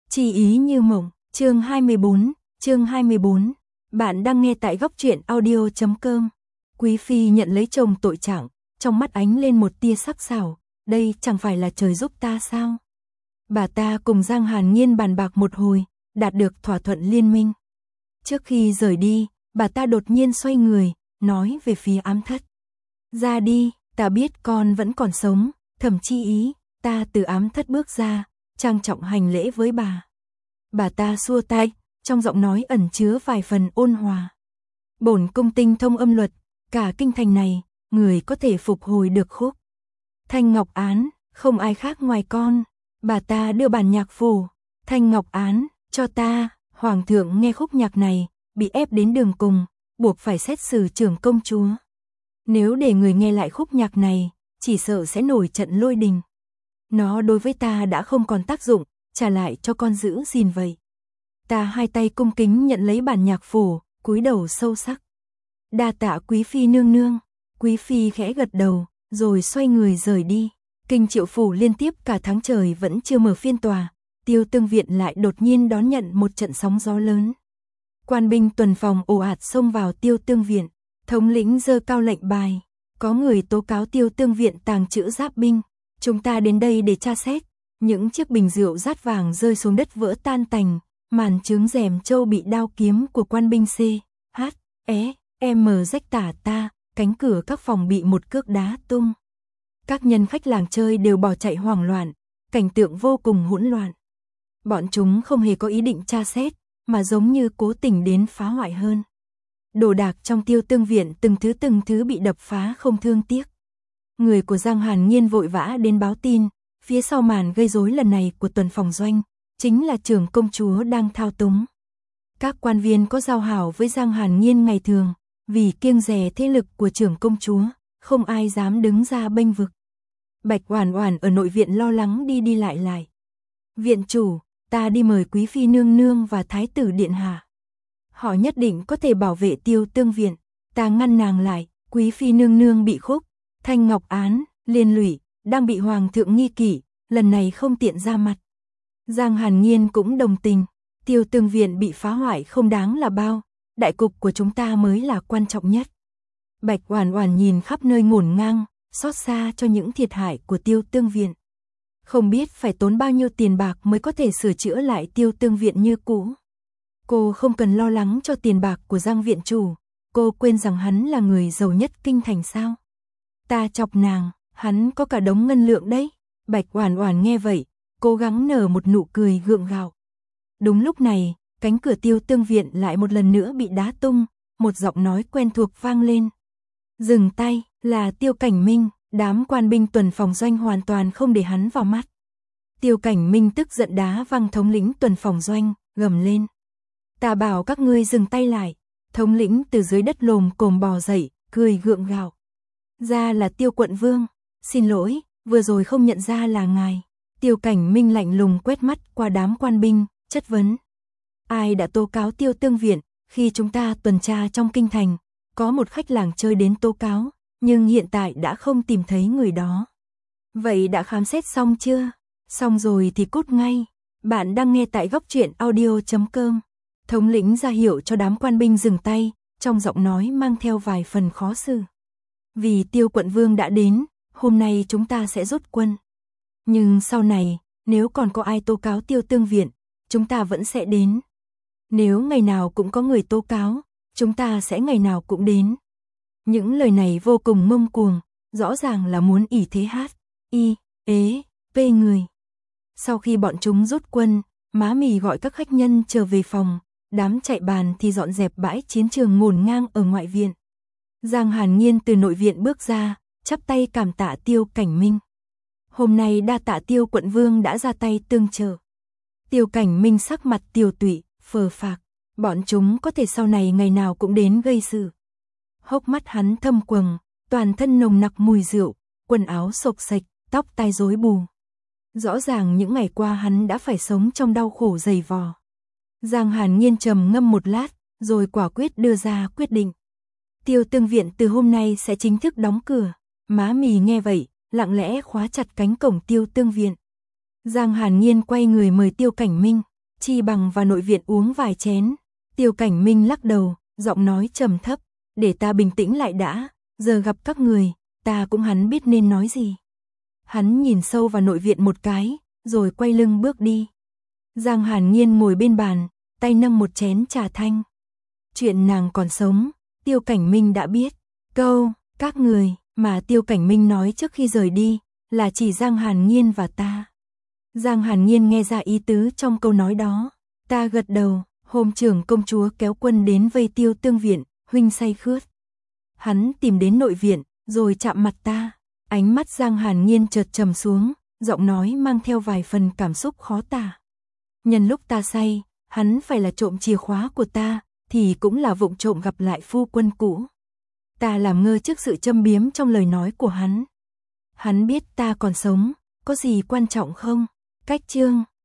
Chi ý như mộng, chương 24. Bạn đang nghe tại góc truyện audio.com. Quý phi nhận lấy chồng tội trạng, trong mắt ánh lên một tia sắc sảo, đây chẳng phải là trời giúp ta sao? Bà ta cùng Giang Hàn Nhiên bàn bạc một hồi, đạt được thỏa thuận liên minh. Trước khi rời đi, bà ta đột nhiên xoay người, nói về phía ám thất. Ra đi, ta biết con vẫn còn sống, Thẩm Chi ý, ta từ ám thất bước ra, trang trọng hành lễ với bà. Bà ta xua tay, trong giọng nói ẩn chứa vài phần ôn hòa. Bổn cung tinh thông âm luật, cả kinh thành này, người có thể phục hồi được khúc Thanh Ngọc Án, không ai khác ngoài con. Bà ta đưa bản nhạc phổ, Thanh Ngọc Án, cho ta. Hoàng thượng nghe khúc nhạc này, bị ép đến đường cùng, buộc phải xét xử trưởng công chúa. Nếu để người nghe lại khúc nhạc này, chỉ sợ sẽ nổi trận lôi đình. Nó đối với ta đã không còn tác dụng, trả lại cho con giữ gìn vậy. Ta hai tay cung kính nhận lấy bản nhạc phổ, cúi đầu sâu sắc. Đa tạ quý phi nương nương. Quý phi khẽ gật đầu, rồi xoay người rời đi. Kinh Triệu phủ liên tiếp cả tháng trời vẫn chưa mở phiên tòa, Tiêu Tương viện lại đột nhiên đón nhận một trận sóng gió lớn. Quan binh tuần phòng ồ ạt xông vào Tiêu Tương viện, thống lĩnh giơ cao lệnh bài, có người tố cáo Tiêu Tương viện tàng trữ giáp binh, chúng ta đến đây để tra xét. Những chiếc bình rượu rát vàng rơi xuống đất vỡ tan tành, màn trướng rèm châu bị đao kiếm của quan binh rách tả ta, cánh cửa các phòng bị một cước đá tung. Các nhân khách làng chơi đều bỏ chạy hoảng loạn, cảnh tượng vô cùng hỗn loạn. Bọn chúng không hề có ý định tra xét, mà giống như cố tình đến phá hoại hơn. Đồ đạc trong Tiêu Tương viện từng thứ bị đập phá không thương tiếc. Người của Giang Hàn Nhiên vội vã đến báo tin, phía sau màn gây rối lần này của tuần phòng doanh, chính là trưởng công chúa đang thao túng. Các quan viên có giao hảo với Giang Hàn Nhiên ngày thường, vì kiêng dè thế lực của trưởng công chúa, không ai dám đứng ra bênh vực. Bạch Oản Oản ở nội viện lo lắng đi lại. Viện chủ, ta đi mời quý phi nương nương và thái tử điện hạ. Họ nhất định có thể bảo vệ Tiêu Tương viện. Ta ngăn nàng lại, quý phi nương nương bị khúc Thanh Ngọc Án liên lụy, đang bị hoàng thượng nghi kỵ, lần này không tiện ra mặt. Giang Hàn Nhiên cũng đồng tình, Tiêu Tương viện bị phá hoại không đáng là bao, đại cục của chúng ta mới là quan trọng nhất. Bạch Oản Oản nhìn khắp nơi ngổn ngang, xót xa cho những thiệt hại của Tiêu Tương viện. Không biết phải tốn bao nhiêu tiền bạc mới có thể sửa chữa lại Tiêu Tương viện như cũ. Cô không cần lo lắng cho tiền bạc của Giang viện chủ, cô quên rằng hắn là người giàu nhất kinh thành sao? Ta chọc nàng, hắn có cả đống ngân lượng đấy. Bạch Oản Oản nghe vậy, cố gắng nở một nụ cười gượng gạo. Đúng lúc này, cánh cửa Tiêu Tương viện lại một lần nữa bị đá tung, một giọng nói quen thuộc vang lên. Dừng tay, là Tiêu Cảnh Minh. Đám quan binh tuần phòng doanh hoàn toàn không để hắn vào mắt. Tiêu Cảnh Minh tức giận đá văng thống lĩnh tuần phòng doanh, gầm lên. Ta bảo các ngươi dừng tay lại. Thống lĩnh từ dưới đất lồm cồm bò dậy, cười gượng gạo. Ra là Tiêu quận vương, xin lỗi, vừa rồi không nhận ra là ngài. Tiêu Cảnh Minh lạnh lùng quét mắt qua đám quan binh, chất vấn. Ai đã tố cáo Tiêu Tương viện? Khi chúng ta tuần tra trong kinh thành, có một khách làng chơi đến tố cáo, nhưng hiện tại đã không tìm thấy người đó. Vậy đã khám xét xong chưa? Xong rồi thì cút ngay. Bạn đang nghe tại góc truyện audio.com. Thống lĩnh ra hiệu cho đám quan binh dừng tay, trong giọng nói mang theo vài phần khó xử. Vì Tiêu quận vương đã đến, hôm nay chúng ta sẽ rút quân. Nhưng sau này, nếu còn có ai tố cáo Tiêu Tương viện, chúng ta vẫn sẽ đến. Nếu ngày nào cũng có người tố cáo, chúng ta sẽ ngày nào cũng đến. Những lời này vô cùng ngông cuồng, rõ ràng là muốn ỷ thế người. Sau khi bọn chúng rút quân, Má Mì gọi các khách nhân trở về phòng, đám chạy bàn thì dọn dẹp bãi chiến trường ngổn ngang ở ngoại viện. Giang Hàn Nhiên từ nội viện bước ra, chắp tay cảm tạ Tiêu Cảnh Minh. Hôm nay đa tạ Tiêu quận vương đã ra tay tương trợ. Tiêu Cảnh Minh sắc mặt tiều tụy, phờ phạc, bọn chúng có thể sau này ngày nào cũng đến gây sự. Hốc mắt hắn thâm quầng, toàn thân nồng nặc mùi rượu, quần áo xộc xệch, tóc tai rối bù. Rõ ràng những ngày qua hắn đã phải sống trong đau khổ dày vò. Giang Hàn Nhiên trầm ngâm một lát, rồi quả quyết đưa ra quyết định. Tiêu Tương viện từ hôm nay sẽ chính thức đóng cửa. Má Mì nghe vậy, lặng lẽ khóa chặt cánh cổng Tiêu Tương viện. Giang Hàn Nhiên quay người mời Tiêu Cảnh Minh. chi bằng vào nội viện uống vài chén. Tiêu Cảnh Minh lắc đầu, giọng nói trầm thấp, để ta bình tĩnh lại đã, giờ gặp các người, ta cũng hắn biết nên nói gì. Hắn nhìn sâu vào nội viện một cái, rồi quay lưng bước đi. Giang Hàn Nhiên ngồi bên bàn, tay nâng một chén trà thanh. Chuyện nàng còn sống, Tiêu Cảnh Minh đã biết. Câu, các người, mà Tiêu Cảnh Minh nói trước khi rời đi, là chỉ Giang Hàn Nhiên và ta. Giang Hàn Nhiên nghe ra ý tứ trong câu nói đó. Ta gật đầu, hôm trưởng công chúa kéo quân đến vây Tiêu Tương viện, huynh say khướt. Hắn tìm đến nội viện, rồi chạm mặt ta. Ánh mắt Giang Hàn Nhiên chợt trầm xuống, giọng nói mang theo vài phần cảm xúc khó tả. Nhân lúc ta say, hắn phải là trộm chìa khóa của ta, thì cũng là vụng trộm gặp lại phu quân cũ. Ta làm ngơ trước sự châm biếm trong lời nói của hắn. Hắn biết ta còn sống, có gì quan trọng không? Cách chương